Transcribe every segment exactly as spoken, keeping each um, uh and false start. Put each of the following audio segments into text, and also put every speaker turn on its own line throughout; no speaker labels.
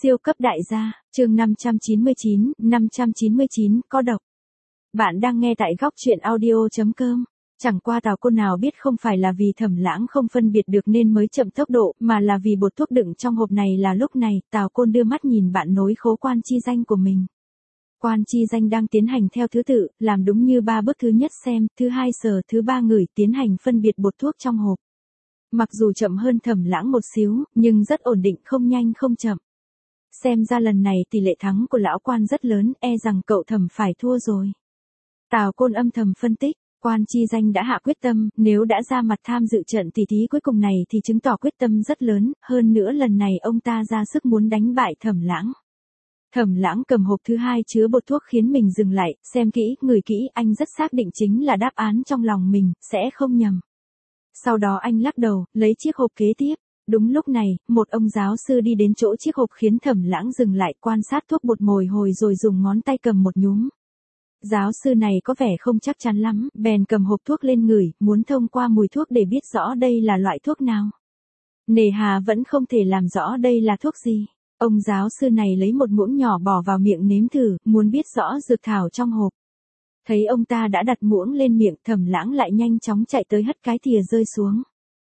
Siêu cấp đại gia, chương năm trăm chín mươi chín, năm trăm chín mươi chín, có độc. Bạn đang nghe tại góc truyện audio.com. Chẳng qua Tào Côn nào biết không phải là vì Thẩm Lãng không phân biệt được nên mới chậm tốc độ, mà là vì bột thuốc đựng trong hộp này là lúc này, Tào Côn đưa mắt nhìn bạn nối khố quan chi danh của mình. Quan chi danh đang tiến hành theo thứ tự, làm đúng như ba bước: thứ nhất xem, thứ hai sờ, thứ ba ngửi, tiến hành phân biệt bột thuốc trong hộp. Mặc dù chậm hơn Thẩm Lãng một xíu, nhưng rất ổn định, không nhanh không chậm. Xem ra lần này tỷ lệ thắng của lão quan rất lớn, e rằng cậu Thẩm phải thua rồi. Tào Côn âm thầm phân tích, quan chi danh đã hạ quyết tâm, nếu đã ra mặt tham dự trận tỷ thí cuối cùng này thì chứng tỏ quyết tâm rất lớn, hơn nữa lần này ông ta ra sức muốn đánh bại Thẩm Lãng. Thẩm Lãng cầm hộp thứ hai chứa bột thuốc khiến mình dừng lại, xem kỹ, ngửi kỹ, anh rất xác định chính là đáp án trong lòng mình, sẽ không nhầm. Sau đó anh lắc đầu, lấy chiếc hộp kế tiếp. Đúng lúc này, một ông giáo sư đi đến chỗ chiếc hộp khiến Thẩm Lãng dừng lại, quan sát thuốc bột mồi hồi rồi dùng ngón tay cầm một nhúm. Giáo sư này có vẻ không chắc chắn lắm, bèn cầm hộp thuốc lên ngửi, muốn thông qua mùi thuốc để biết rõ đây là loại thuốc nào. Nề hà vẫn không thể làm rõ đây là thuốc gì. Ông giáo sư này lấy một muỗng nhỏ bỏ vào miệng nếm thử, muốn biết rõ dược thảo trong hộp. Thấy ông ta đã đặt muỗng lên miệng, Thẩm Lãng lại nhanh chóng chạy tới hất cái thìa rơi xuống.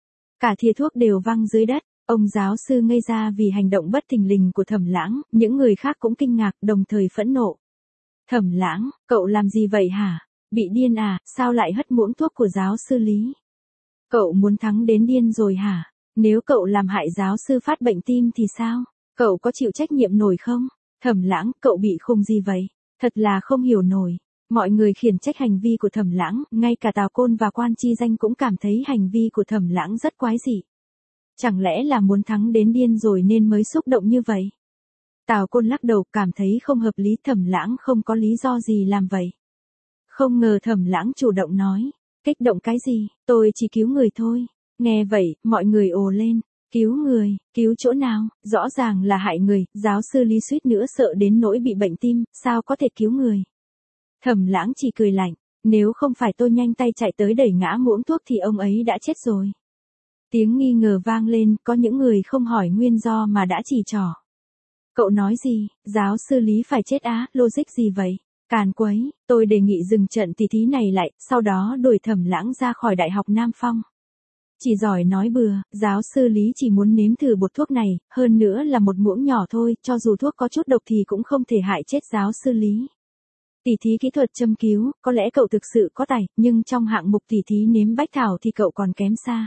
Cả thìa thuốc đều văng dưới đất. Ông giáo sư ngây ra vì hành động bất thình lình của Thẩm Lãng, những người khác cũng kinh ngạc, đồng thời phẫn nộ. Thẩm Lãng, cậu làm gì vậy hả? Bị điên à, sao lại hất muỗng thuốc của giáo sư Lý? Cậu muốn thắng đến điên rồi hả? Nếu cậu làm hại giáo sư phát bệnh tim thì sao? Cậu có chịu trách nhiệm nổi không? Thẩm Lãng, cậu bị khùng gì vậy? Thật là không hiểu nổi. Mọi người khiển trách hành vi của Thẩm Lãng, ngay cả Tào Côn và quan chi danh cũng cảm thấy hành vi của Thẩm Lãng rất quái dị. Chẳng lẽ là muốn thắng đến điên rồi nên mới xúc động như vậy? Tào Côn lắc đầu, cảm thấy không hợp lý, Thẩm Lãng không có lý do gì làm vậy. Không ngờ Thẩm Lãng chủ động nói, kích động cái gì, tôi chỉ cứu người thôi. Nghe vậy, mọi người ồ lên, cứu người, cứu chỗ nào, rõ ràng là hại người, giáo sư Lý suýt nữa sợ đến nỗi bị bệnh tim, sao có thể cứu người. Thẩm Lãng chỉ cười lạnh, nếu không phải tôi nhanh tay chạy tới đẩy ngã muỗng thuốc thì ông ấy đã chết rồi. Tiếng nghi ngờ vang lên, có những người không hỏi nguyên do mà đã chỉ trỏ. Cậu nói gì, giáo sư Lý phải chết á, logic gì vậy? Càn quấy, tôi đề nghị dừng trận tỷ thí này lại, sau đó đuổi Thẩm Lãng ra khỏi Đại học Nam Phong. Chỉ giỏi nói bừa, giáo sư Lý chỉ muốn nếm thử bột thuốc này, hơn nữa là một muỗng nhỏ thôi, cho dù thuốc có chút độc thì cũng không thể hại chết giáo sư Lý. Tỷ thí kỹ thuật châm cứu, có lẽ cậu thực sự có tài, nhưng trong hạng mục tỷ thí nếm bách thảo thì cậu còn kém xa.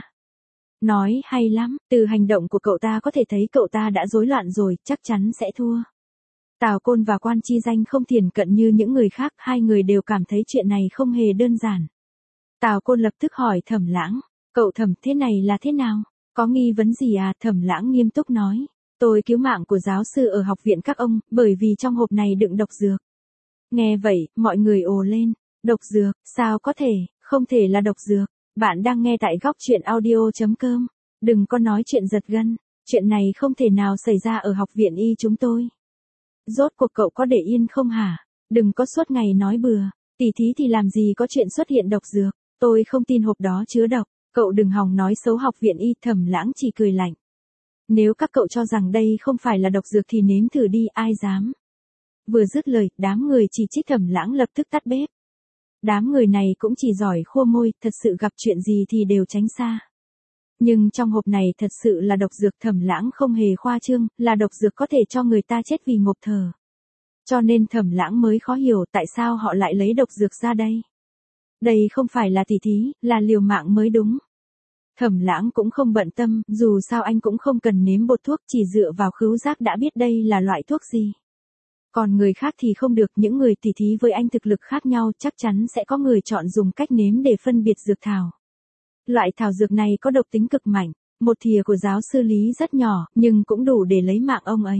Nói hay lắm, từ hành động của cậu ta có thể thấy cậu ta đã rối loạn rồi, chắc chắn sẽ thua. Tào Côn và quan chi danh không thiển cận như những người khác, hai người đều cảm thấy chuyện này không hề đơn giản. Tào Côn lập tức hỏi Thẩm Lãng, cậu Thẩm, thế này là thế nào? Có nghi vấn gì à? Thẩm Lãng nghiêm túc nói, tôi cứu mạng của giáo sư ở học viện các ông, bởi vì trong hộp này đựng độc dược. Nghe vậy, mọi người ồ lên, độc dược, sao có thể, không thể là độc dược. Bạn đang nghe tại góc truyện audio.com. Đừng có nói chuyện giật gân, chuyện này không thể nào xảy ra ở học viện y chúng tôi. Rốt cuộc cậu có để yên không hả? Đừng có suốt ngày nói bừa, tỷ thí thì làm gì có chuyện xuất hiện độc dược, tôi không tin hộp đó chứa độc, cậu đừng hòng nói xấu học viện y. Thẩm Lãng chỉ cười lạnh. Nếu các cậu cho rằng đây không phải là độc dược thì nếm thử đi, ai dám. Vừa dứt lời, đám người chỉ trích Thẩm Lãng lập tức tắt bếp. Đám người này cũng chỉ giỏi khua môi, thật sự gặp chuyện gì thì đều tránh xa. Nhưng trong hộp này thật sự là độc dược, Thẩm Lãng không hề khoa trương, là độc dược có thể cho người ta chết vì ngộp thở. Cho nên Thẩm Lãng mới khó hiểu tại sao họ lại lấy độc dược ra đây. Đây không phải là tỷ thí, là liều mạng mới đúng. Thẩm Lãng cũng không bận tâm, dù sao anh cũng không cần nếm bột thuốc, chỉ dựa vào khứu giác đã biết đây là loại thuốc gì. Còn người khác thì không được, những người tỉ thí với anh thực lực khác nhau, chắc chắn sẽ có người chọn dùng cách nếm để phân biệt dược thảo. Loại thảo dược này có độc tính cực mạnh, một thìa của giáo sư Lý rất nhỏ, nhưng cũng đủ để lấy mạng ông ấy.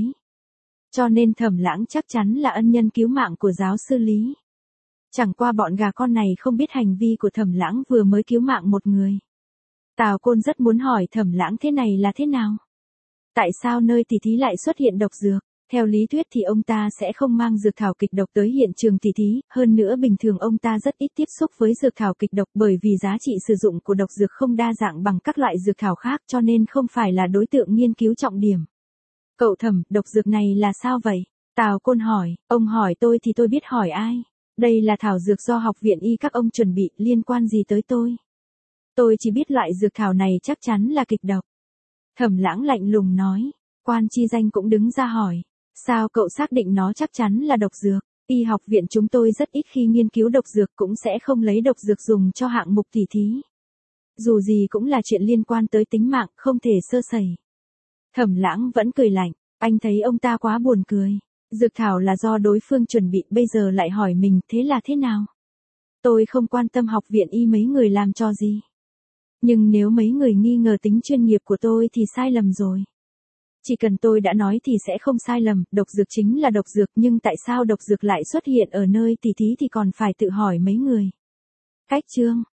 Cho nên Thẩm Lãng chắc chắn là ân nhân cứu mạng của giáo sư Lý. Chẳng qua bọn gà con này không biết hành vi của Thẩm Lãng vừa mới cứu mạng một người. Tào Côn rất muốn hỏi Thẩm Lãng thế này là thế nào? Tại sao nơi tỉ thí lại xuất hiện độc dược? Theo lý thuyết thì ông ta sẽ không mang dược thảo kịch độc tới hiện trường tỷ thí, hơn nữa bình thường ông ta rất ít tiếp xúc với dược thảo kịch độc bởi vì giá trị sử dụng của độc dược không đa dạng bằng các loại dược thảo khác cho nên không phải là đối tượng nghiên cứu trọng điểm. Cậu Thẩm, độc dược này là sao vậy? Tào Côn hỏi, ông hỏi tôi thì tôi biết hỏi ai. Đây là thảo dược do học viện y các ông chuẩn bị, liên quan gì tới tôi? Tôi chỉ biết loại dược thảo này chắc chắn là kịch độc. Thẩm Lãng lạnh lùng nói, Quan Chi Danh cũng đứng ra hỏi, sao cậu xác định nó chắc chắn là độc dược? Y học viện chúng tôi rất ít khi nghiên cứu độc dược, cũng sẽ không lấy độc dược dùng cho hạng mục tỉ thí. Dù gì cũng là chuyện liên quan tới tính mạng, không thể sơ sẩy. Thẩm Lãng vẫn cười lạnh, anh thấy ông ta quá buồn cười. Dược thảo là do đối phương chuẩn bị, bây giờ lại hỏi mình, thế là thế nào? Tôi không quan tâm học viện y mấy người làm cho gì. Nhưng nếu mấy người nghi ngờ tính chuyên nghiệp của tôi thì sai lầm rồi. Chỉ cần tôi đã nói thì sẽ không sai lầm, độc dược chính là độc dược, nhưng tại sao độc dược lại xuất hiện ở nơi tỉ thí thì còn phải tự hỏi mấy người. Cách chương